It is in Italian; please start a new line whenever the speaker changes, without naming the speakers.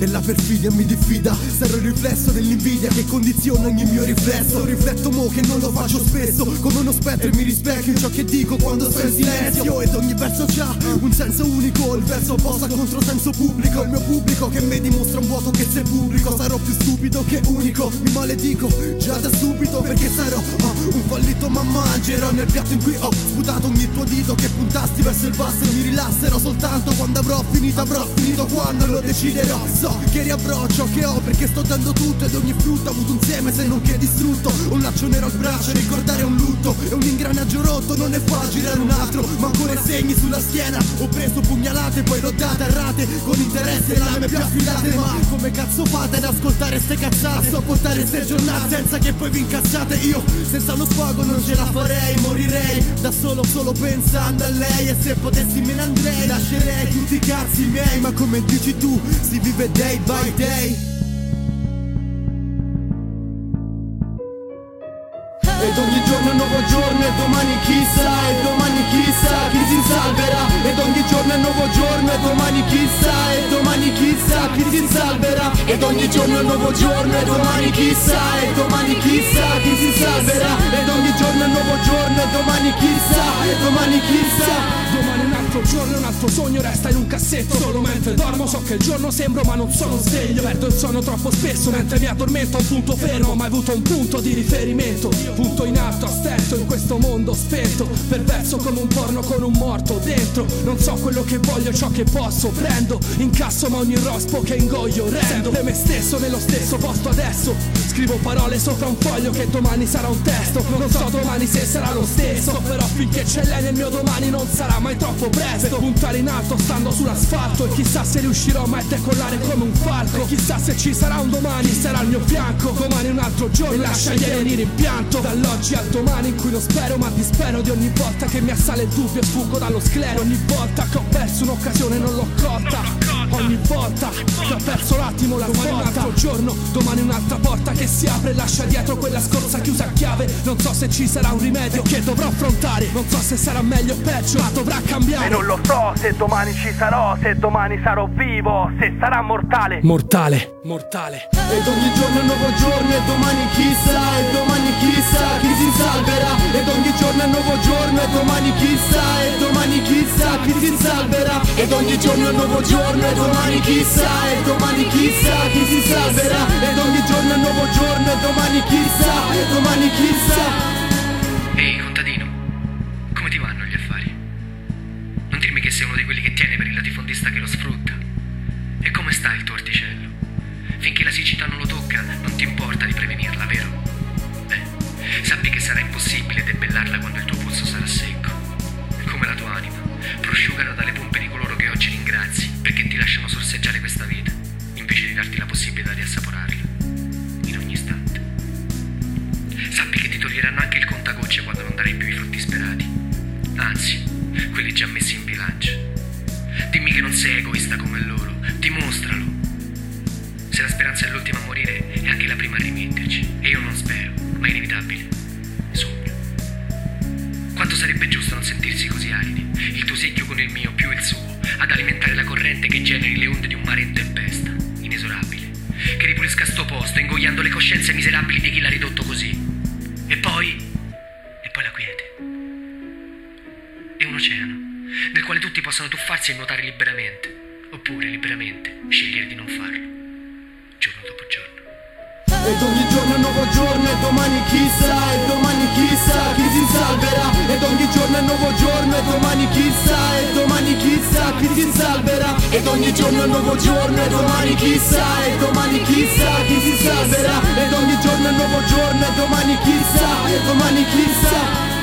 e la perfidia mi diffida. Sarò il riflesso dell'invidia che condiziona ogni mio riflesso. Rifletto mo che non lo faccio spesso, come uno spettro, e mi rispecchio in ciò che dico quando sto in silenzio. Ed ogni verso c'ha un senso unico, il verso opposto al controsenso pubblico. Il mio pubblico che mi dimostra un vuoto che se pubblico sarò più stupido che unico. Mi maledico già da subito perché sarò un fallito, ma mangerò nel piatto in cui ho sputato ogni tuo dito che puntasti verso il basso. E mi rilasserò soltanto quando avrò finito quando lo deciderò. So che riavrò ciò che ho perché sto dando tutto, ed ogni frutto ha avuto un seme se non che distrutto. Un laccio nero al braccio, ricordare un lutto e un ingranaggio rotto, non ne fa girare un altro, ma ancora segni sulla schiena. Ho preso pugnalate, poi l'ho date a rate, con interesse e lame più affidate. Ma come cazzo fate ad ascoltare ste cazzate, sopportare ste giornate senza che poi vi incazzate? Io senza uno sfogo non ce la farei, morirei da solo pensando a lei. E se potessi me ne andrei, lascerei tutti i cazzi miei. Ma come dici tu, si vive day by day. Ed ogni giorno è un nuovo giorno e domani chissà, e domani chissà chi si salverà. Ed ogni giorno è un nuovo giorno e domani chissà, e domani chissà chi si salverà. Ed ogni giorno è un nuovo giorno e domani chissà, e domani chissà chi si salverà. Ed ogni giorno è un nuovo giorno e domani chissà, e domani chissà.
Domani un altro giorno e un altro sogno resta in un cassetto. Solo mentre dormo so che il giorno sembro ma non sono sveglio. Perdo il sonno troppo spesso mentre mi addormento a un punto fermo. Ho mai avuto un punto di riferimento, punto in alto a stento in questo mondo spento. Perverso come un porno con un morto dentro. Non so quello che voglio, ciò che posso prendo. Incasso ma ogni rospo che ingoio rendo. Sempre me stesso nello stesso posto adesso. Scrivo parole sopra un foglio che domani sarà un testo. Non so domani se sarà lo stesso, però finché c'è lei nel mio domani non sarà mai troppo presto per puntare in alto stando sull'asfalto. E chissà se riuscirò mai a decollare come un falco. E chissà se ci sarà un domani, sarà al mio fianco. Domani un altro giorno e lascia ieri in rimpianto. Dall'oggi al domani in cui non spero ma dispero di ogni volta che mi assale il dubbio e sfuggo dallo sclero. Ogni volta che ho perso un'occasione non l'ho colta. Ogni volta che ho perso l'attimo la svolta. Domani un altro giorno, domani un'altra porta che si apre e lascia dietro quella scorsa chiusa a chiave. Non so se ci sarà un rimedio che dovrò affrontare. Non so se sarà meglio o peggio, ma dovrà cambiare.
E non lo so se domani ci sarò, se domani sarò vivo, se sarà mortale.
Mortale, mortale.
Ed ogni giorno è un nuovo giorno e domani chissà, e domani chissà chi si salverà. Ed ogni giorno è un nuovo giorno e domani chissà, e domani chissà chi si salverà. Ed ogni giorno è un nuovo giorno e domani chissà, e domani chissà chi si salverà. Ed ogni giorno è un nuovo giorno e domani chissà, e domani chissà.
Ehi contadino, come ti vanno gli affari? Non dirmi che sei uno di quelli che tiene per il latifondista che lo sfrutta. E come sta il tuo orticello? Finché la siccità non lo tocca, non ti importa di prevenirla, vero? Sappi che sarà impossibile debellarla quando il tuo polso sarà secco. Come la tua anima, prosciugata dalle pompe di coloro che oggi ringrazi perché ti lasciano sorseggiare questa vita, invece di darti la possibilità di assaporarla in ogni istante. Sappi che ti toglieranno anche il contagocce quando non darai più i frutti sperati, anzi, quelli già messi in bilancia. Dimmi che non sei egoista come loro, dimostralo. Se la speranza è l'ultima a morire, è anche la prima a rimetterci. E io non spero, ma è inevitabile. Sogno. Quanto sarebbe giusto non sentirsi così aridi, il tuo secchio con il mio più il suo, ad alimentare la corrente che generi le onde di un mare in tempesta, inesorabile, che ripulisca sto posto, ingoiando le coscienze miserabili di chi l'ha ridotto così. E poi la quiete. E un oceano, nel quale tutti possano tuffarsi e nuotare liberamente, oppure liberamente scegliere di non farlo, giorno dopo giorno.
Ed ogni giorno è un nuovo giorno e domani chissà, e domani chissà chi si salverà. Ed ogni giorno è un nuovo giorno e domani chissà, e domani chissà chi si salverà. Ed ogni giorno è un nuovo giorno e domani chissà, e domani chissà chi si salverà. Ed ogni giorno è un nuovo giorno e domani chissà, e domani chissà.